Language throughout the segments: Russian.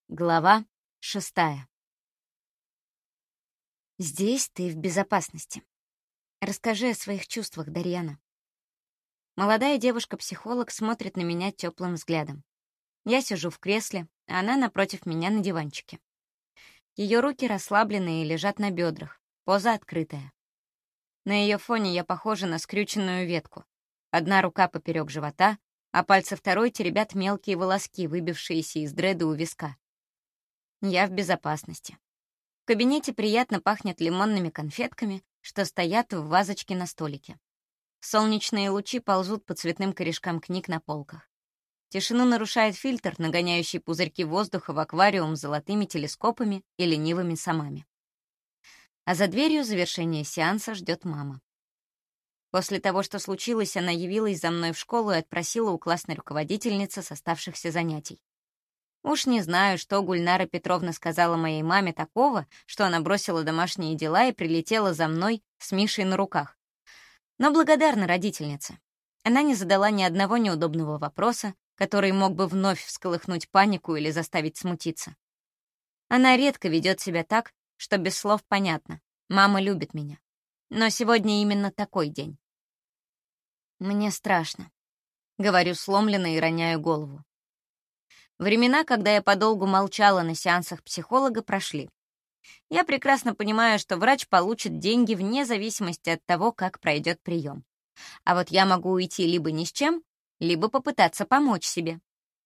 Глава 6. Здесь ты в безопасности. Расскажи о своих чувствах, Дарьяна. Молодая девушка-психолог смотрит на меня теплым взглядом. Я сижу в кресле, а она напротив меня на диванчике. Ее руки расслабленные и лежат на бедрах, поза открытая. На ее фоне я похожа на скрюченную ветку. Одна рука поперек живота, а пальцы второй теребят мелкие волоски, выбившиеся из дреда у виска. Я в безопасности. В кабинете приятно пахнет лимонными конфетками, что стоят в вазочке на столике. Солнечные лучи ползут по цветным корешкам книг на полках. Тишину нарушает фильтр, нагоняющий пузырьки воздуха в аквариум с золотыми телескопами и ленивыми самами. А за дверью завершения сеанса ждет мама. После того, что случилось, она явилась за мной в школу и отпросила у классной руководительницы с оставшихся занятий. Уж не знаю, что Гульнара Петровна сказала моей маме такого, что она бросила домашние дела и прилетела за мной с Мишей на руках. Но благодарна родительнице. Она не задала ни одного неудобного вопроса, который мог бы вновь всколыхнуть панику или заставить смутиться. Она редко ведет себя так, что без слов понятно. Мама любит меня. Но сегодня именно такой день. Мне страшно. Говорю сломленно и роняю голову. Времена, когда я подолгу молчала на сеансах психолога, прошли. Я прекрасно понимаю, что врач получит деньги вне зависимости от того, как пройдет прием. А вот я могу уйти либо ни с чем, либо попытаться помочь себе.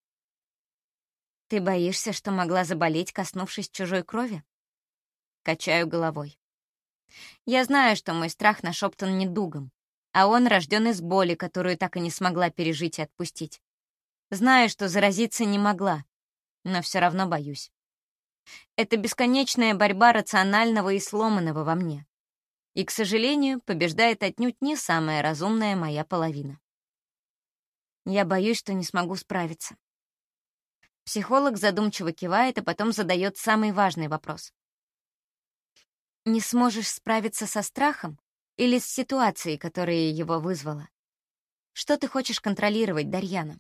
Ты боишься, что могла заболеть, коснувшись чужой крови? Качаю головой. Я знаю, что мой страх нашептан недугом, а он рожден из боли, которую так и не смогла пережить и отпустить. Знаю, что заразиться не могла, но все равно боюсь. Это бесконечная борьба рационального и сломанного во мне. И, к сожалению, побеждает отнюдь не самая разумная моя половина. Я боюсь, что не смогу справиться. Психолог задумчиво кивает, а потом задает самый важный вопрос. Не сможешь справиться со страхом или с ситуацией, которая его вызвала? Что ты хочешь контролировать, Дарьяна?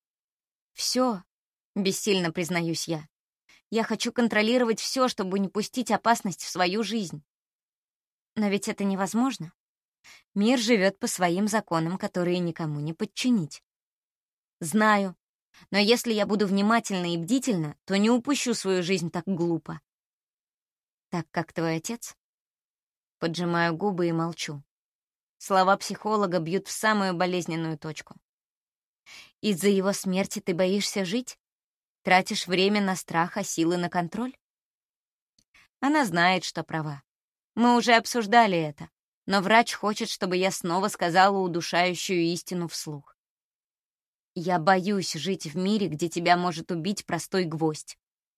Все, бессильно признаюсь я. Я хочу контролировать все, чтобы не пустить опасность в свою жизнь. Но ведь это невозможно. Мир живет по своим законам, которые никому не подчинить. Знаю, но если я буду внимательна и бдительна, то не упущу свою жизнь так глупо. Так как твой отец? Поджимаю губы и молчу. Слова психолога бьют в самую болезненную точку. Из-за его смерти ты боишься жить? Тратишь время на страх, а силы на контроль? Она знает, что права. Мы уже обсуждали это, но врач хочет, чтобы я снова сказала удушающую истину вслух. Я боюсь жить в мире, где тебя может убить простой гвоздь.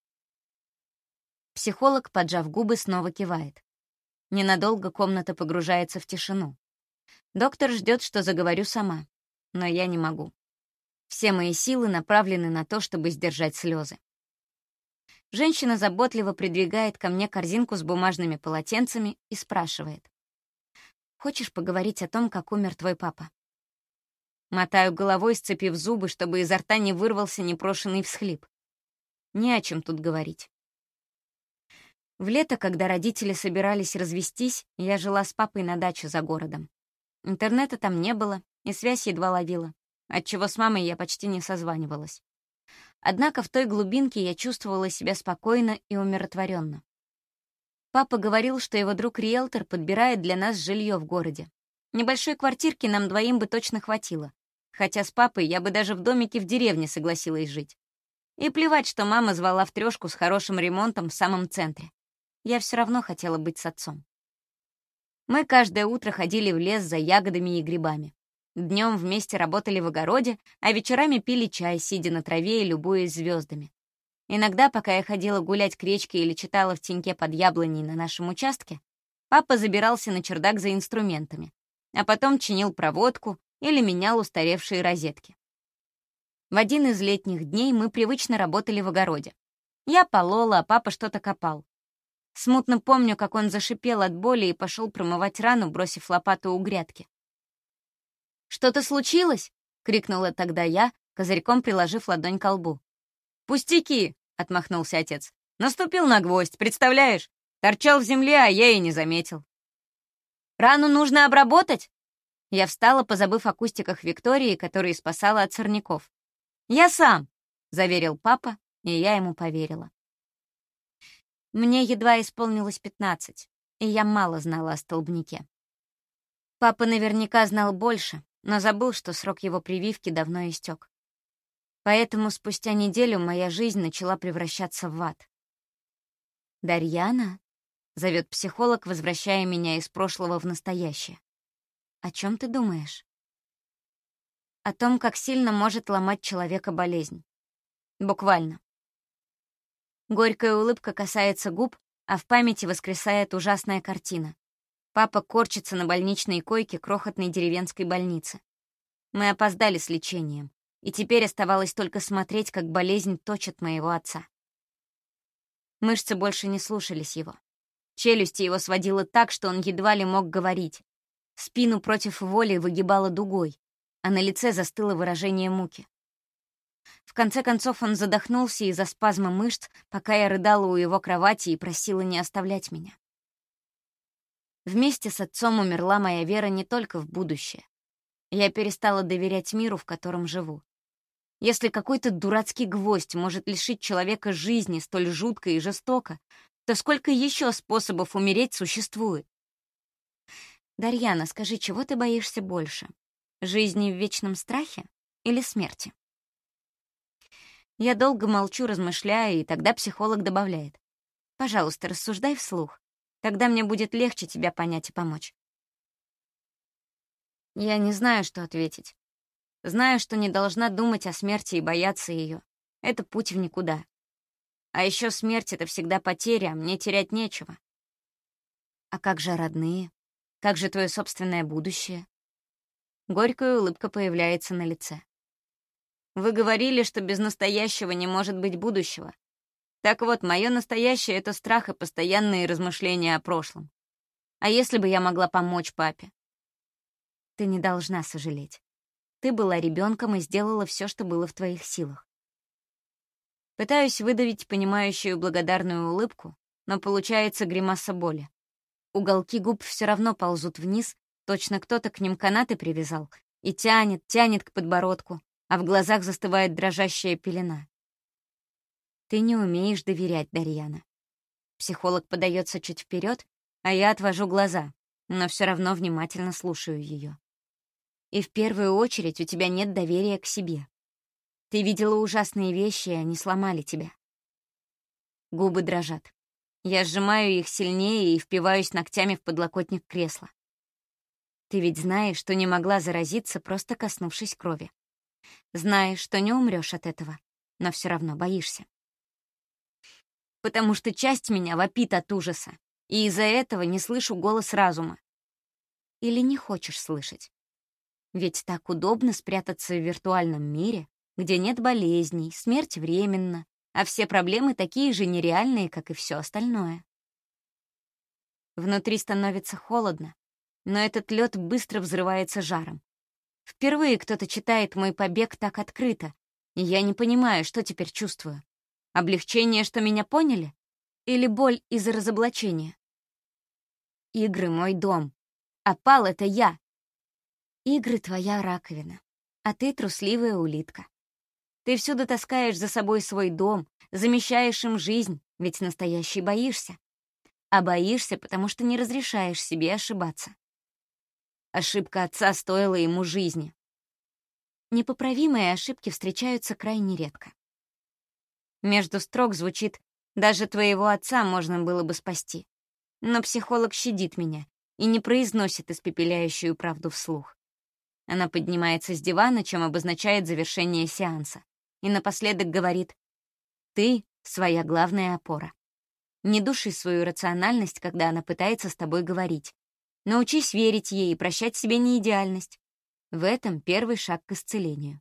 Психолог, поджав губы, снова кивает. Ненадолго комната погружается в тишину. Доктор ждет, что заговорю сама, но я не могу. Все мои силы направлены на то, чтобы сдержать слезы. Женщина заботливо придвигает ко мне корзинку с бумажными полотенцами и спрашивает. «Хочешь поговорить о том, как умер твой папа?» Мотаю головой, сцепив зубы, чтобы изо рта не вырвался непрошенный всхлип. Не о чем тут говорить. В лето, когда родители собирались развестись, я жила с папой на даче за городом. Интернета там не было, и связь едва ловила, отчего с мамой я почти не созванивалась. Однако в той глубинке я чувствовала себя спокойно и умиротворенно. Папа говорил, что его друг-риэлтор подбирает для нас жилье в городе. Небольшой квартирки нам двоим бы точно хватило, хотя с папой я бы даже в домике в деревне согласилась жить. И плевать, что мама звала в трёшку с хорошим ремонтом в самом центре. Я все равно хотела быть с отцом. Мы каждое утро ходили в лес за ягодами и грибами. Днем вместе работали в огороде, а вечерами пили чай, сидя на траве и любуясь звездами. Иногда, пока я ходила гулять к речке или читала в теньке под яблоней на нашем участке, папа забирался на чердак за инструментами, а потом чинил проводку или менял устаревшие розетки. В один из летних дней мы привычно работали в огороде. Я полола, а папа что-то копал. Смутно помню, как он зашипел от боли и пошел промывать рану, бросив лопату у грядки. «Что-то случилось?» — крикнула тогда я, козырьком приложив ладонь ко лбу. «Пустяки!» — отмахнулся отец. «Наступил на гвоздь, представляешь? Торчал в земле, а я и не заметил». «Рану нужно обработать?» Я встала, позабыв о кустиках Виктории, которые спасала от сорняков. «Я сам», — заверил папа, и я ему поверила. Мне едва исполнилось 15, и я мало знала о столбняке. Папа наверняка знал больше, но забыл, что срок его прививки давно истек. Поэтому спустя неделю моя жизнь начала превращаться в ад. «Дарьяна?» — зовет психолог, возвращая меня из прошлого в настоящее. «О чем ты думаешь?» О том, как сильно может ломать человека болезнь. Буквально. Горькая улыбка касается губ, а в памяти воскресает ужасная картина. Папа корчится на больничной койке крохотной деревенской больницы. Мы опоздали с лечением, и теперь оставалось только смотреть, как болезнь точит моего отца. Мышцы больше не слушались его. Челюсти его сводило так, что он едва ли мог говорить. Спину против воли выгибало дугой, а на лице застыло выражение муки. В конце концов он задохнулся из-за спазма мышц, пока я рыдала у его кровати и просила не оставлять меня. Вместе с отцом умерла моя вера не только в будущее. Я перестала доверять миру, в котором живу. Если какой-то дурацкий гвоздь может лишить человека жизни столь жутко и жестоко, то сколько еще способов умереть существует? Дарьяна, скажи, чего ты боишься больше? Жизни в вечном страхе или смерти? Я долго молчу, размышляя, и тогда психолог добавляет: «Пожалуйста, рассуждай вслух. Тогда мне будет легче тебя понять и помочь». Я не знаю, что ответить. Знаю, что не должна думать о смерти и бояться ее. Это путь в никуда. А еще смерть — это всегда потеря, а мне терять нечего. А как же родные? Как же твое собственное будущее? Горькая улыбка появляется на лице. Вы говорили, что без настоящего не может быть будущего. Так вот, мое настоящее — это страх и постоянные размышления о прошлом. А если бы я могла помочь папе? Ты не должна сожалеть. Ты была ребенком и сделала все, что было в твоих силах. Пытаюсь выдавить понимающую благодарную улыбку, но получается гримаса боли. Уголки губ все равно ползут вниз, точно кто-то к ним канаты привязал, и тянет, тянет к подбородку, а в глазах застывает дрожащая пелена. Ты не умеешь доверять, Дарьяна. Психолог подается чуть вперед, а я отвожу глаза, но все равно внимательно слушаю ее. И в первую очередь у тебя нет доверия к себе. Ты видела ужасные вещи, и они сломали тебя. Губы дрожат. Я сжимаю их сильнее и впиваюсь ногтями в подлокотник кресла. Ты ведь знаешь, что не могла заразиться, просто коснувшись крови. Знаешь, что не умрёшь от этого, но все равно боишься. Потому что часть меня вопит от ужаса, и из-за этого не слышу голос разума. Или не хочешь слышать? Ведь так удобно спрятаться в виртуальном мире, где нет болезней, смерть временна, а все проблемы такие же нереальные, как и все остальное. Внутри становится холодно, но этот лед быстро взрывается жаром. Впервые кто-то читает мой побег так открыто, и я не понимаю, что теперь чувствую. Облегчение, что меня поняли? Или боль из-за разоблачения? Игры — мой дом. Опал — это я. Игры — твоя раковина, а ты трусливая улитка. Ты всюду таскаешь за собой свой дом, замещаешь им жизнь, ведь настоящий боишься. А боишься, потому что не разрешаешь себе ошибаться. Ошибка отца стоила ему жизни. Непоправимые ошибки встречаются крайне редко. Между строк звучит: «Даже твоего отца можно было бы спасти». Но психолог щадит меня и не произносит испепеляющую правду вслух. Она поднимается с дивана, чем обозначает завершение сеанса, и напоследок говорит: «Ты — своя главная опора. Не души свою рациональность, когда она пытается с тобой говорить. Научись верить ей и прощать себе неидеальность. В этом первый шаг к исцелению».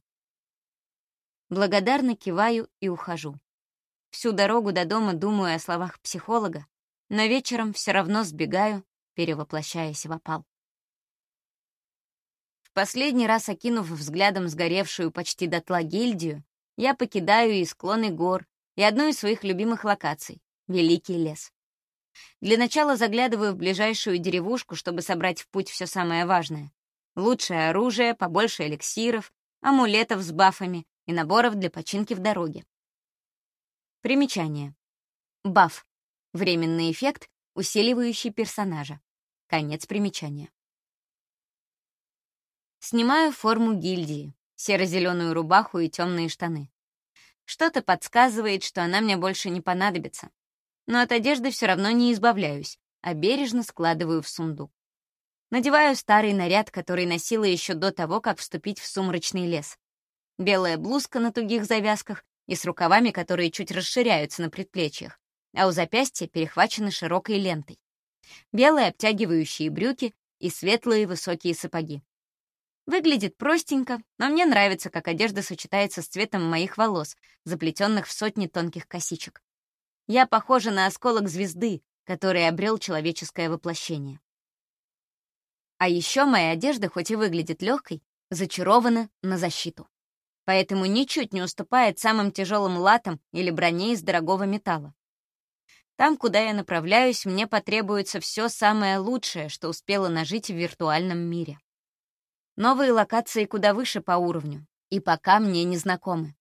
Благодарно киваю и ухожу. Всю дорогу до дома думаю о словах психолога, но вечером все равно сбегаю, перевоплощаясь в опал. В последний раз, окинув взглядом сгоревшую почти дотла гильдию, я покидаю и склоны гор, и одну из своих любимых локаций — Великий лес. Для начала заглядываю в ближайшую деревушку, чтобы собрать в путь все самое важное. Лучшее оружие, побольше эликсиров, амулетов с бафами и наборов для починки в дороге. Примечание. Баф. Временный эффект, усиливающий персонажа. Конец примечания. Снимаю форму гильдии, серо-зеленую рубаху и темные штаны. Что-то подсказывает, что она мне больше не понадобится. Но от одежды все равно не избавляюсь, а бережно складываю в сундук. Надеваю старый наряд, который носила еще до того, как вступить в сумрачный лес. Белая блузка на тугих завязках и с рукавами, которые чуть расширяются на предплечьях, а у запястья перехвачены широкой лентой. Белые обтягивающие брюки и светлые высокие сапоги. Выглядит простенько, но мне нравится, как одежда сочетается с цветом моих волос, заплетенных в сотни тонких косичек. Я похожа на осколок звезды, который обрел человеческое воплощение. А еще моя одежда, хоть и выглядит легкой, зачарована на защиту. Поэтому ничуть не уступает самым тяжелым латам или броне из дорогого металла. Там, куда я направляюсь, мне потребуется все самое лучшее, что успела нажить в виртуальном мире. Новые локации куда выше по уровню, и пока мне не знакомы.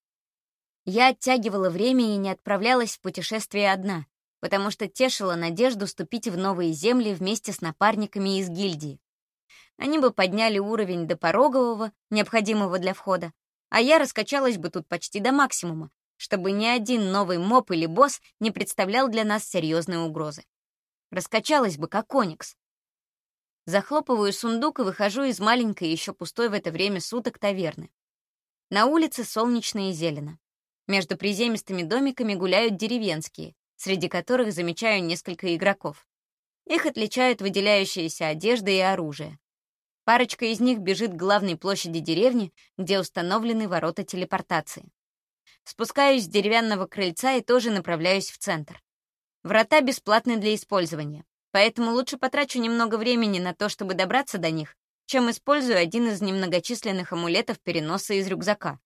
Я оттягивала время и не отправлялась в путешествие одна, потому что тешила надежду ступить в новые земли вместе с напарниками из гильдии. Они бы подняли уровень до порогового, необходимого для входа, а я раскачалась бы тут почти до максимума, чтобы ни один новый моб или босс не представлял для нас серьезной угрозы. Раскачалась бы, как оникс. Захлопываю сундук и выхожу из маленькой, еще пустой в это время суток таверны. На улице солнечно и зелено. Между приземистыми домиками гуляют деревенские, среди которых замечаю несколько игроков. Их отличают выделяющаяся одежда и оружие. Парочка из них бежит к главной площади деревни, где установлены ворота телепортации. Спускаюсь с деревянного крыльца и тоже направляюсь в центр. Врата бесплатны для использования, поэтому лучше потрачу немного времени на то, чтобы добраться до них, чем использую один из немногочисленных амулетов переноса из рюкзака.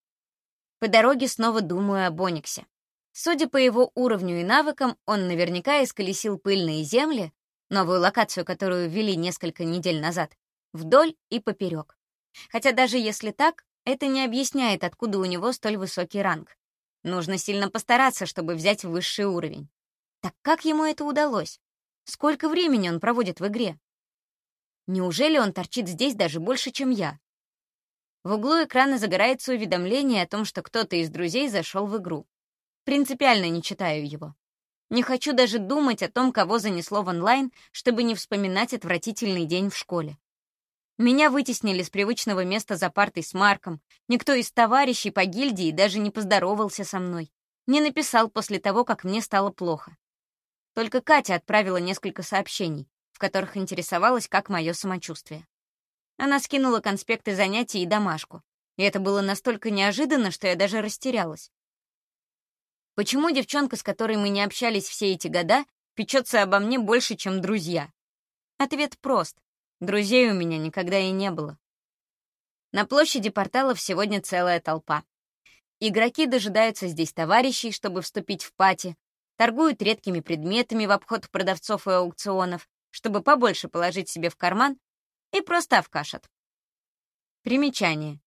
По дороге снова думаю об Ониксе. Судя по его уровню и навыкам, он наверняка исколесил пыльные земли, новую локацию, которую ввели несколько недель назад, вдоль и поперек. Хотя даже если так, это не объясняет, откуда у него столь высокий ранг. Нужно сильно постараться, чтобы взять высший уровень. Так как ему это удалось? Сколько времени он проводит в игре? Неужели он торчит здесь даже больше, чем я? В углу экрана загорается уведомление о том, что кто-то из друзей зашел в игру. Принципиально не читаю его. Не хочу даже думать о том, кого занесло в онлайн, чтобы не вспоминать отвратительный день в школе. Меня вытеснили с привычного места за партой с Марком. Никто из товарищей по гильдии даже не поздоровался со мной. Не написал после того, как мне стало плохо. Только Катя отправила несколько сообщений, в которых интересовалась, как мое самочувствие. Она скинула конспекты занятий и домашку. И это было настолько неожиданно, что я даже растерялась. Почему девчонка, с которой мы не общались все эти года, печется обо мне больше, чем друзья? Ответ прост. Друзей у меня никогда и не было. На площади порталов сегодня целая толпа. Игроки дожидаются здесь товарищей, чтобы вступить в пати, торгуют редкими предметами в обход продавцов и аукционов, чтобы побольше положить себе в карман, и просто овкашат. Примечание.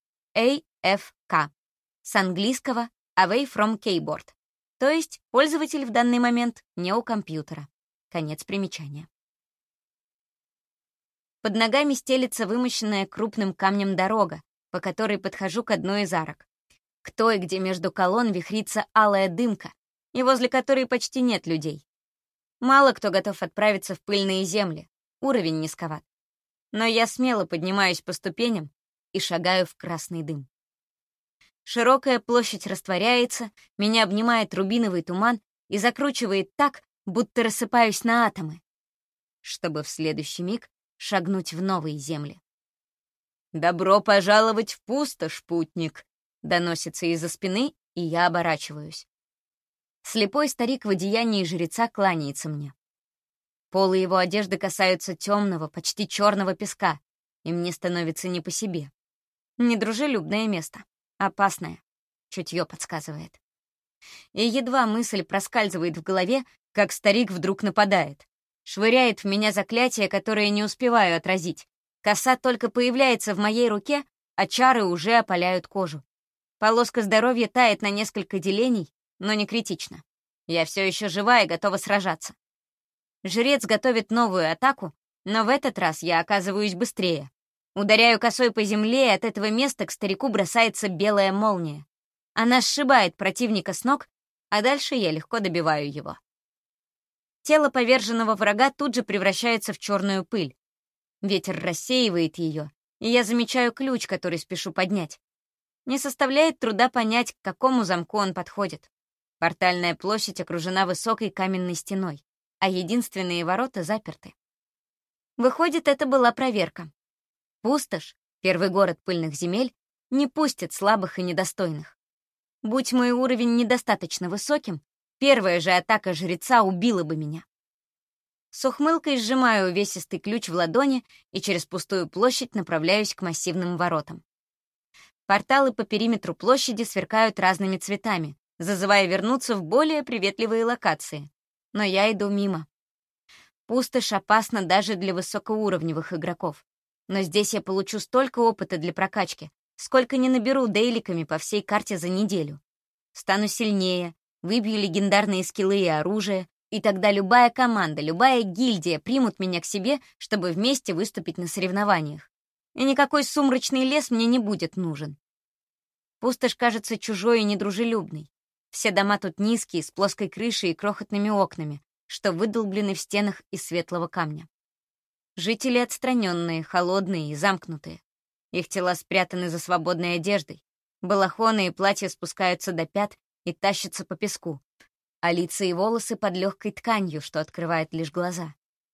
AFK. С английского Away from Keyboard. То есть пользователь в данный момент не у компьютера. Конец примечания. Под ногами стелится вымощенная крупным камнем дорога, по которой подхожу к одной из арок. К той, где между колонн вихрится алая дымка, и возле которой почти нет людей. Мало кто готов отправиться в пыльные земли, уровень низковат. Но я смело поднимаюсь по ступеням и шагаю в красный дым. Широкая площадь растворяется, меня обнимает рубиновый туман и закручивает так, будто рассыпаюсь на атомы, чтобы в следующий миг шагнуть в новые земли. «Добро пожаловать в пустошь, путник!» — доносится из-за спины, и я оборачиваюсь. Слепой старик в одеянии жреца кланяется мне. Полы его одежды касаются темного, почти черного песка, и мне становится не по себе. Недружелюбное место, опасное, чутье подсказывает. И едва мысль проскальзывает в голове, как старик вдруг нападает. Швыряет в меня заклятие, которое не успеваю отразить. Коса только появляется в моей руке, а чары уже опаляют кожу. Полоска здоровья тает на несколько делений, но не критично. Я все еще жива и готова сражаться. Жрец готовит новую атаку, но в этот раз я оказываюсь быстрее. Ударяю косой по земле, и от этого места к старику бросается белая молния. Она сшибает противника с ног, а дальше я легко добиваю его. Тело поверженного врага тут же превращается в черную пыль. Ветер рассеивает ее, и я замечаю ключ, который спешу поднять. Не составляет труда понять, к какому замку он подходит. Портальная площадь окружена высокой каменной стеной, а единственные ворота заперты. Выходит, это была проверка. Пустошь, первый город пыльных земель, не пустит слабых и недостойных. Будь мой уровень недостаточно высоким, первая же атака жреца убила бы меня. С ухмылкой сжимаю увесистый ключ в ладони и через пустую площадь направляюсь к массивным воротам. Порталы по периметру площади сверкают разными цветами, зазывая вернуться в более приветливые локации. Но я иду мимо. Пустошь опасна даже для высокоуровневых игроков. Но здесь я получу столько опыта для прокачки, сколько не наберу дейликами по всей карте за неделю. Стану сильнее, выбью легендарные скиллы и оружие, и тогда любая команда, любая гильдия примут меня к себе, чтобы вместе выступить на соревнованиях. И никакой сумрачный лес мне не будет нужен. Пустошь кажется чужой и недружелюбной. Все дома тут низкие, с плоской крышей и крохотными окнами, что выдолблены в стенах из светлого камня. Жители отстраненные, холодные и замкнутые. Их тела спрятаны за свободной одеждой. Балахоны и платья спускаются до пят и тащатся по песку, а лица и волосы под легкой тканью, что открывает лишь глаза.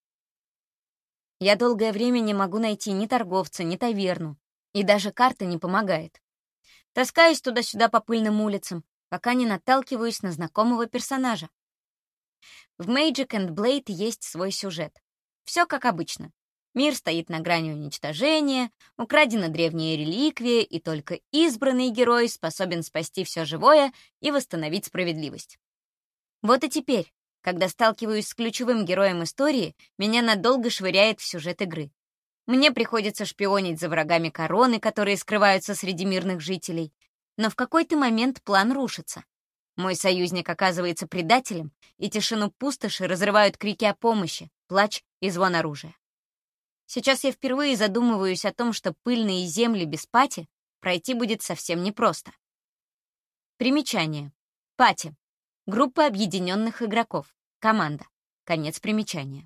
Я долгое время не могу найти ни торговца, ни таверну, и даже карта не помогает. Таскаюсь туда-сюда по пыльным улицам, пока не наталкиваюсь на знакомого персонажа. В Magic and Blade есть свой сюжет. Все как обычно. Мир стоит на грани уничтожения, украдена древняя реликвия, и только избранный герой способен спасти все живое и восстановить справедливость. Вот и теперь, когда сталкиваюсь с ключевым героем истории, меня надолго швыряет в сюжет игры. Мне приходится шпионить за врагами короны, которые скрываются среди мирных жителей. Но в какой-то момент план рушится. Мой союзник оказывается предателем, и тишину пустоши разрывают крики о помощи, плач и звон оружия. Сейчас я впервые задумываюсь о том, что пыльные земли без пати пройти будет совсем непросто. Примечание. Пати. Группа объединенных игроков. Команда. Конец примечания.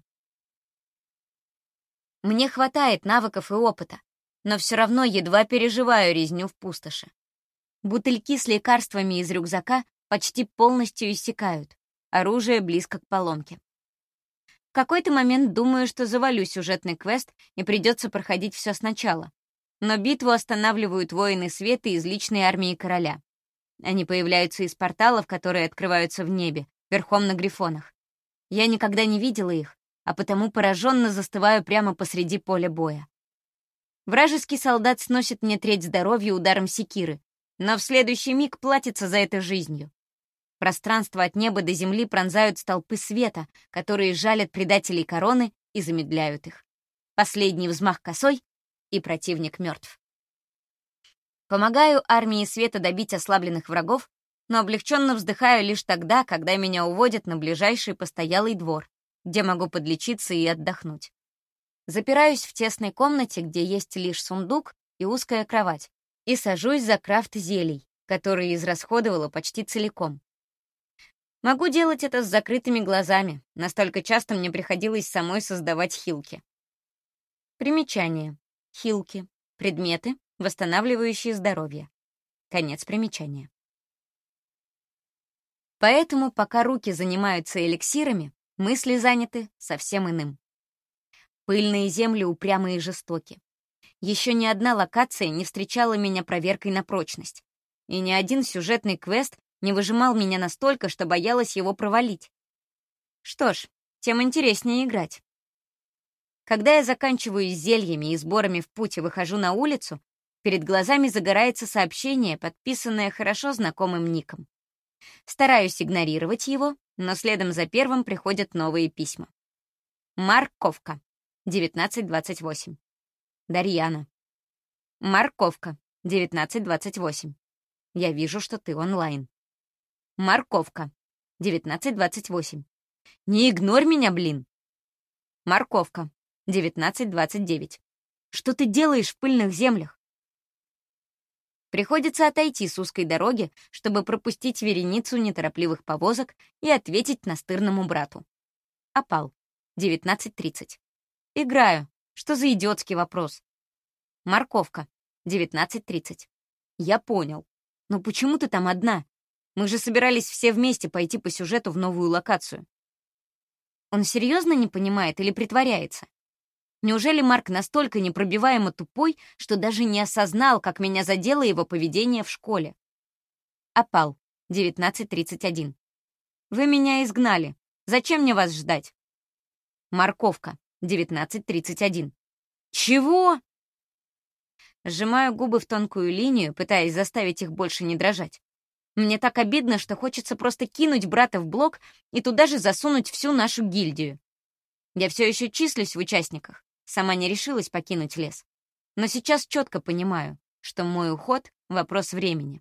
Мне хватает навыков и опыта, но все равно едва переживаю резню в пустоши. Бутыльки с лекарствами из рюкзака почти полностью иссякают, оружие близко к поломке. В какой-то момент думаю, что завалю сюжетный квест и придется проходить все сначала. Но битву останавливают воины света из личной армии короля. Они появляются из порталов, которые открываются в небе, верхом на грифонах. Я никогда не видела их, а потому пораженно застываю прямо посреди поля боя. Вражеский солдат сносит мне треть здоровья ударом секиры, но в следующий миг платится за это жизнью. Пространство от неба до земли пронзают столпы света, которые жалят предателей короны и замедляют их. Последний взмах косой, и противник мертв. Помогаю армии света добить ослабленных врагов, но облегченно вздыхаю лишь тогда, когда меня уводят на ближайший постоялый двор, где могу подлечиться и отдохнуть. Запираюсь в тесной комнате, где есть лишь сундук и узкая кровать, и сажусь за крафт зелий, которые израсходовала почти целиком. Могу делать это с закрытыми глазами, настолько часто мне приходилось самой создавать хилки. Примечание. Хилки. Предметы, восстанавливающие здоровье. Конец примечания. Поэтому, пока руки занимаются эликсирами, мысли заняты совсем иным. Пыльные земли упрямые и жестоки. Еще ни одна локация не встречала меня проверкой на прочность. И ни один сюжетный квест не выжимал меня настолько, что боялась его провалить. Что ж, тем интереснее играть. Когда я заканчиваю с зельями и сборами в путь и выхожу на улицу, перед глазами загорается сообщение, подписанное хорошо знакомым ником. Стараюсь игнорировать его, но следом за первым приходят новые письма. Морковка. 19:28. Дарьяна. Морковка. 19:28. Я вижу, что ты онлайн. Морковка. 19:28. Не игнорь меня, блин. Морковка. 19:29. Что ты делаешь в пыльных землях? Приходится отойти с узкой дороги, чтобы пропустить вереницу неторопливых повозок и ответить настырному брату. Опал. 19:30. Играю. Что за идиотский вопрос? Морковка. 19:30. Я понял. Но почему ты там одна? Мы же собирались все вместе пойти по сюжету в новую локацию. Он серьезно не понимает или притворяется? Неужели Марк настолько непробиваемо тупой, что даже не осознал, как меня задело его поведение в школе? Опал. 19:31. Вы меня изгнали. Зачем мне вас ждать? Морковка. 19:31. Чего? Сжимаю губы в тонкую линию, пытаясь заставить их больше не дрожать. Мне так обидно, что хочется просто кинуть брата в блок и туда же засунуть всю нашу гильдию. Я все еще числюсь в участниках, сама не решилась покинуть лес. Но сейчас четко понимаю, что мой уход — вопрос времени.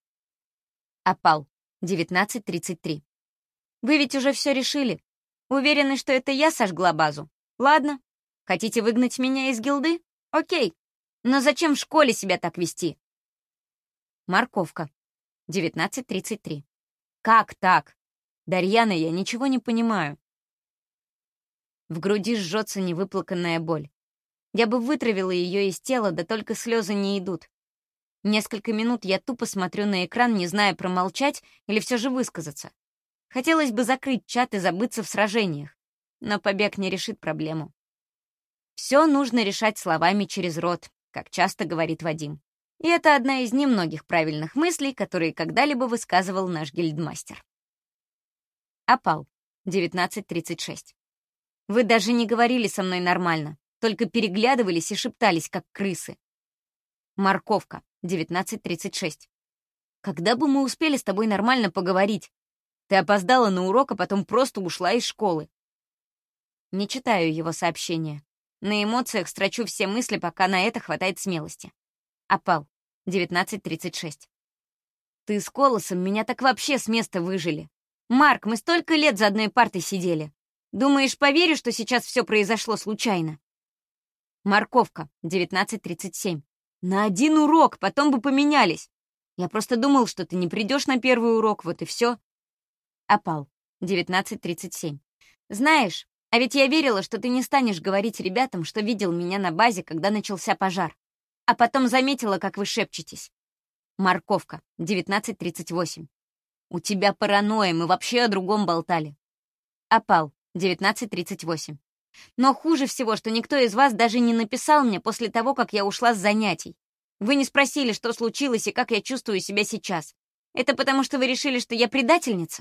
Опал. 19:33. Вы ведь уже все решили. Уверены, что это я сожгла базу? Ладно. Хотите выгнать меня из гилды? Окей. Но зачем в школе себя так вести? Морковка. 19:33. Как так? Дарьяна, я ничего не понимаю. В груди жжется невыплаканная боль. Я бы вытравила ее из тела, да только слезы не идут. Несколько минут я тупо смотрю на экран, не зная, промолчать или все же высказаться. Хотелось бы закрыть чат и забыться в сражениях, но побег не решит проблему. Все нужно решать словами через рот, как часто говорит Вадим. И это одна из немногих правильных мыслей, которые когда-либо высказывал наш гильдмастер. Опал. 19:36. Вы даже не говорили со мной нормально, только переглядывались и шептались, как крысы. Морковка. 19:36. Когда бы мы успели с тобой нормально поговорить? Ты опоздала на урок, а потом просто ушла из школы. Не читаю его сообщения. На эмоциях строчу все мысли, пока на это хватает смелости. Опал. 19:36. Ты с Колосом меня так вообще с места выжили. Марк, мы столько лет за одной партой сидели. Думаешь, поверю, что сейчас все произошло случайно? Морковка. 19:37. На один урок, потом бы поменялись. Я просто думал, что ты не придешь на первый урок, вот и все. Опал. 19:37. Знаешь, а ведь я верила, что ты не станешь говорить ребятам, что видел меня на базе, когда начался пожар. А потом заметила, как вы шепчетесь. Морковка. 19:38. У тебя паранойя, мы вообще о другом болтали. Опал. 19:38. Но хуже всего, что никто из вас даже не написал мне после того, как я ушла с занятий. Вы не спросили, что случилось и как я чувствую себя сейчас. Это потому, что вы решили, что я предательница?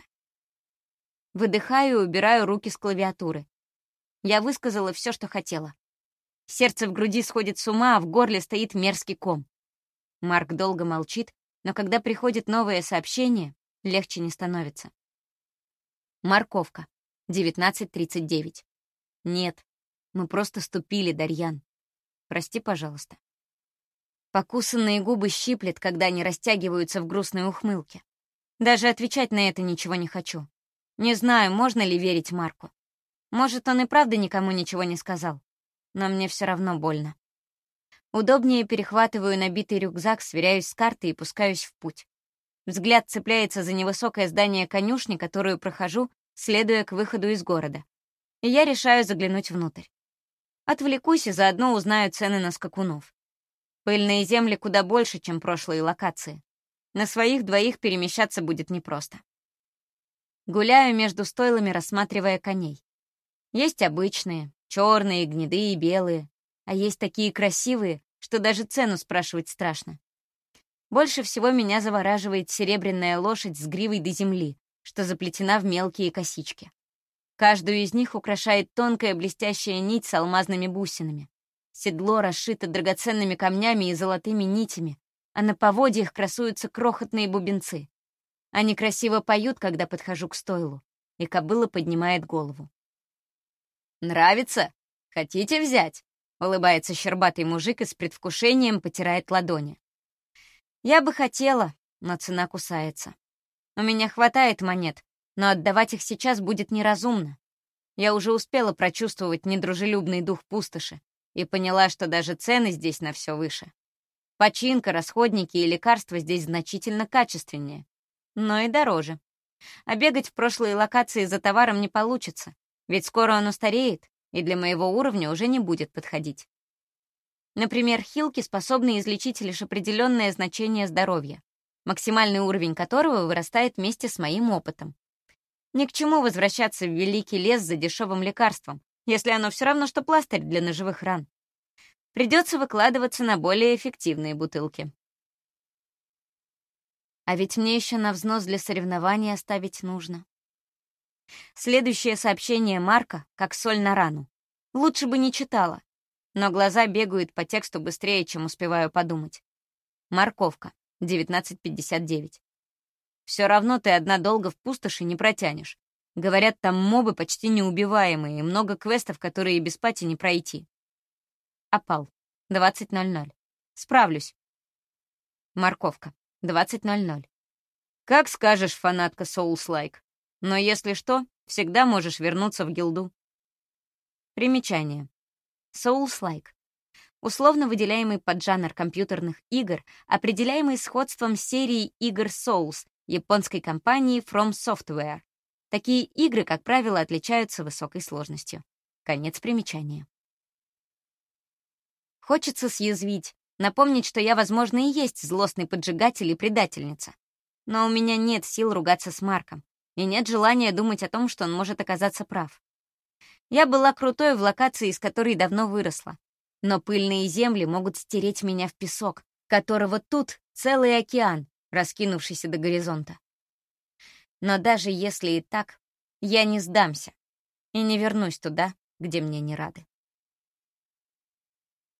Выдыхаю и убираю руки с клавиатуры. Я высказала все, что хотела. Сердце в груди сходит с ума, а в горле стоит мерзкий ком. Марк долго молчит, но когда приходит новое сообщение, легче не становится. Морковка. 19:39. Нет, мы просто ступили, Дарьян. Прости, пожалуйста. Покусанные губы щиплет, когда они растягиваются в грустной ухмылке. Даже отвечать на это ничего не хочу. Не знаю, можно ли верить Марку. Может, он и правда никому ничего не сказал. Но мне все равно больно. Удобнее перехватываю набитый рюкзак, сверяюсь с картой и пускаюсь в путь. Взгляд цепляется за невысокое здание конюшни, которую прохожу, следуя к выходу из города. И я решаю заглянуть внутрь. Отвлекусь и заодно узнаю цены на скакунов. Пыльные земли куда больше, чем прошлые локации. На своих двоих перемещаться будет непросто. Гуляю между стойлами, рассматривая коней. Есть обычные, черные, гнедые, белые. А есть такие красивые, что даже цену спрашивать страшно. Больше всего меня завораживает серебряная лошадь с гривой до земли, что заплетена в мелкие косички. Каждую из них украшает тонкая блестящая нить с алмазными бусинами. Седло расшито драгоценными камнями и золотыми нитями, а на поводьях красуются крохотные бубенцы. Они красиво поют, когда подхожу к стойлу, и кобыла поднимает голову. «Нравится? Хотите взять?» — улыбается щербатый мужик и с предвкушением потирает ладони. «Я бы хотела, но цена кусается. У меня хватает монет, но отдавать их сейчас будет неразумно. Я уже успела прочувствовать недружелюбный дух пустоши и поняла, что даже цены здесь на все выше. Починка, расходники и лекарства здесь значительно качественнее, но и дороже. А бегать в прошлые локации за товаром не получится, ведь скоро он устареет и для моего уровня уже не будет подходить. Например, хилки способны излечить лишь определенное значение здоровья, максимальный уровень которого вырастает вместе с моим опытом. Ни к чему возвращаться в великий лес за дешевым лекарством, если оно все равно, что пластырь для ножевых ран. Придется выкладываться на более эффективные бутылки. А ведь мне еще на взнос для соревнований оставить нужно. Следующее сообщение Марка как соль на рану. Лучше бы не читала, но глаза бегают по тексту быстрее, чем успеваю подумать. Морковка, 19:59. Все равно ты одна долго в пустоши не протянешь. Говорят, там мобы почти неубиваемые и много квестов, которые и без пати не пройти. Опал, 20:00. Справлюсь. Морковка, 20:00. Как скажешь, фанатка Souls-like. Но если что, всегда можешь вернуться в гилду. Примечание. Souls-like. Условно выделяемый поджанр компьютерных игр, определяемый сходством с серией игр Souls японской компании From Software. Такие игры, как правило, отличаются высокой сложностью. Конец примечания. Хочется съязвить, напомнить, что я, возможно, и есть злостный поджигатель и предательница. Но у меня нет сил ругаться с Марком, и нет желания думать о том, что он может оказаться прав. Я была крутой в локации, из которой давно выросла, но пыльные земли могут стереть меня в песок, которого тут целый океан, раскинувшийся до горизонта. Но даже если и так, я не сдамся и не вернусь туда, где мне не рады.